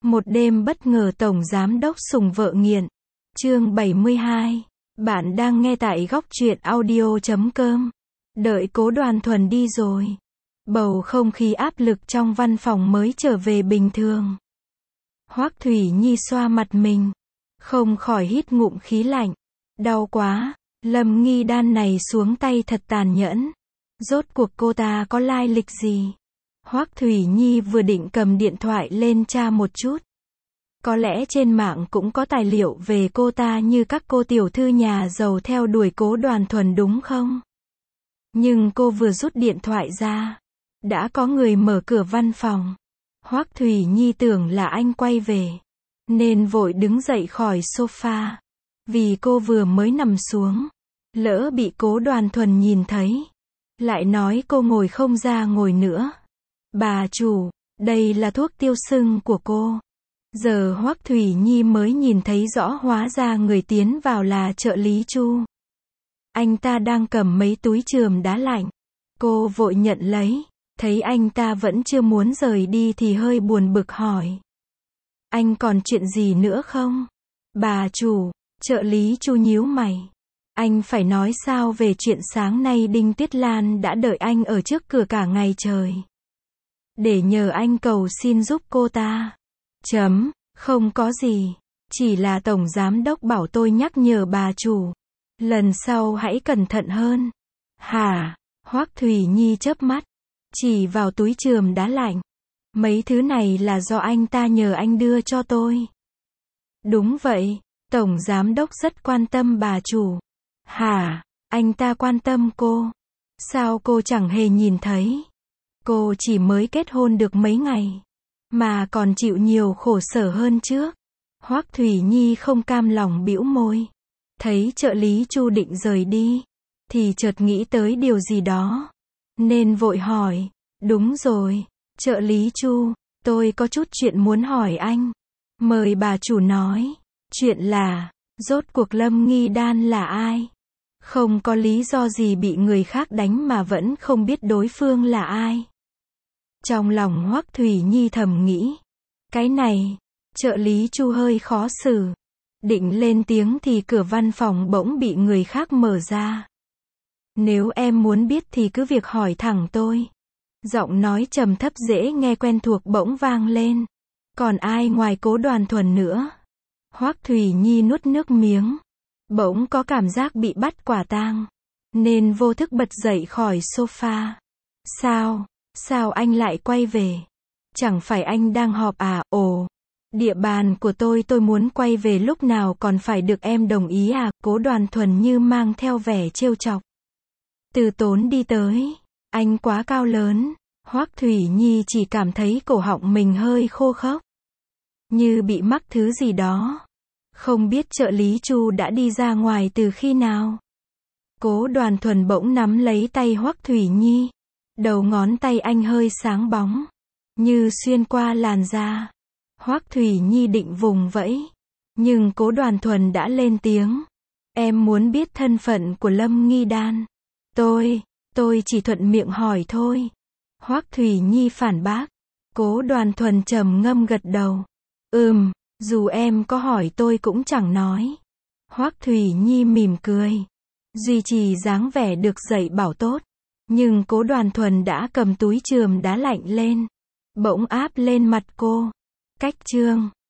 Một đêm bất ngờ tổng giám đốc sủng vợ nghiện. Chương 72. Bạn đang nghe tại góc truyện audio.com. Đợi Cố Đoàn Thuần đi rồi. Bầu không khí áp lực trong văn phòng mới trở về bình thường. Hoắc Thủy Nhi xoa mặt mình, không khỏi hít ngụm khí lạnh. Đau quá, Lâm Nghi Đan này xuống tay thật tàn nhẫn. Rốt cuộc cô ta có lai lịch gì? Hoắc Thủy Nhi vừa định cầm điện thoại lên tra một chút. Có lẽ trên mạng cũng có tài liệu về cô ta như các cô tiểu thư nhà giàu theo đuổi Cố Đoàn Thuần đúng không? Nhưng cô vừa rút điện thoại ra, đã có người mở cửa văn phòng. Hoắc Thủy Nhi tưởng là anh quay về, nên vội đứng dậy khỏi sofa. Vì cô vừa mới nằm xuống, lỡ bị Cố Đoàn Thuần nhìn thấy, lại nói cô ngồi không ra ngồi nữa. Bà chủ, đây là thuốc tiêu sưng của cô. Giờ Hoắc Thủy Nhi mới nhìn thấy rõ, hóa ra người tiến vào là trợ lý Chu. Anh ta đang cầm mấy túi chườm đá lạnh. Cô vội nhận lấy, thấy anh ta vẫn chưa muốn rời đi thì hơi buồn bực hỏi. Anh còn chuyện gì nữa không? Bà chủ, trợ lý Chu nhíu mày. Anh phải nói sao về chuyện sáng nay Đinh Tuyết Lan đã đợi anh ở trước cửa cả ngày trời, để nhờ anh cầu xin giúp cô ta. Không có gì. Chỉ là tổng giám đốc bảo tôi nhắc nhở bà chủ, lần sau hãy cẩn thận hơn. Hả? Hoắc Thủy Nhi chớp mắt, chỉ vào túi chườm đá lạnh. Mấy thứ này là do anh ta nhờ anh đưa cho tôi. Đúng vậy, tổng giám đốc rất quan tâm bà chủ. Hả? Anh ta quan tâm cô? Sao cô chẳng hề nhìn thấy? Cô chỉ mới kết hôn được mấy ngày, mà còn chịu nhiều khổ sở hơn trước. Hoắc Thủy Nhi không cam lòng bĩu môi. Thấy trợ lý Chu định rời đi, thì chợt nghĩ tới điều gì đó, nên vội hỏi. Đúng rồi, trợ lý Chu, tôi có chút chuyện muốn hỏi anh. Mời bà chủ nói. Chuyện là, rốt cuộc Lâm Nghi Đan là ai? Không có lý do gì bị người khác đánh mà vẫn không biết đối phương là ai. Trong lòng Hoắc Thủy Nhi thầm nghĩ. Cái này, trợ lý Chu hơi khó xử. Định lên tiếng thì cửa văn phòng bỗng bị người khác mở ra. Nếu em muốn biết thì cứ việc hỏi thẳng tôi. Giọng nói trầm thấp dễ nghe quen thuộc bỗng vang lên. Còn ai ngoài Cố Đoàn Thuần nữa? Hoắc Thủy Nhi nuốt nước miếng. Bỗng có cảm giác bị bắt quả tang, nên vô thức bật dậy khỏi sofa. Sao anh lại quay về? Chẳng phải anh đang họp à? Ồ, địa bàn của tôi muốn quay về lúc nào còn phải được em đồng ý à? Cố Đoàn Thuần như mang theo vẻ trêu chọc, từ tốn đi tới. Anh quá cao lớn. Hoắc Thủy Nhi chỉ cảm thấy cổ họng mình hơi khô khốc, như bị mắc thứ gì đó. Không biết trợ lý Chu đã đi ra ngoài từ khi nào. Cố Đoàn Thuần bỗng nắm lấy tay Hoắc Thủy Nhi. Đầu ngón tay anh hơi sáng bóng, như xuyên qua làn da. Hoắc Thủy Nhi định vùng vẫy, nhưng Cố Đoàn Thuần đã lên tiếng. Em muốn biết thân phận của Lâm Nghi Đan. Tôi chỉ thuận miệng hỏi thôi. Hoắc Thủy Nhi phản bác. Cố Đoàn Thuần trầm ngâm gật đầu. Dù em có hỏi tôi cũng chẳng nói. Hoắc Thủy Nhi mỉm cười, duy trì dáng vẻ được dạy bảo tốt. Nhưng Cố Đoàn Thuần đã cầm túi chườm đá lạnh lên, bỗng áp lên mặt cô. Cách chương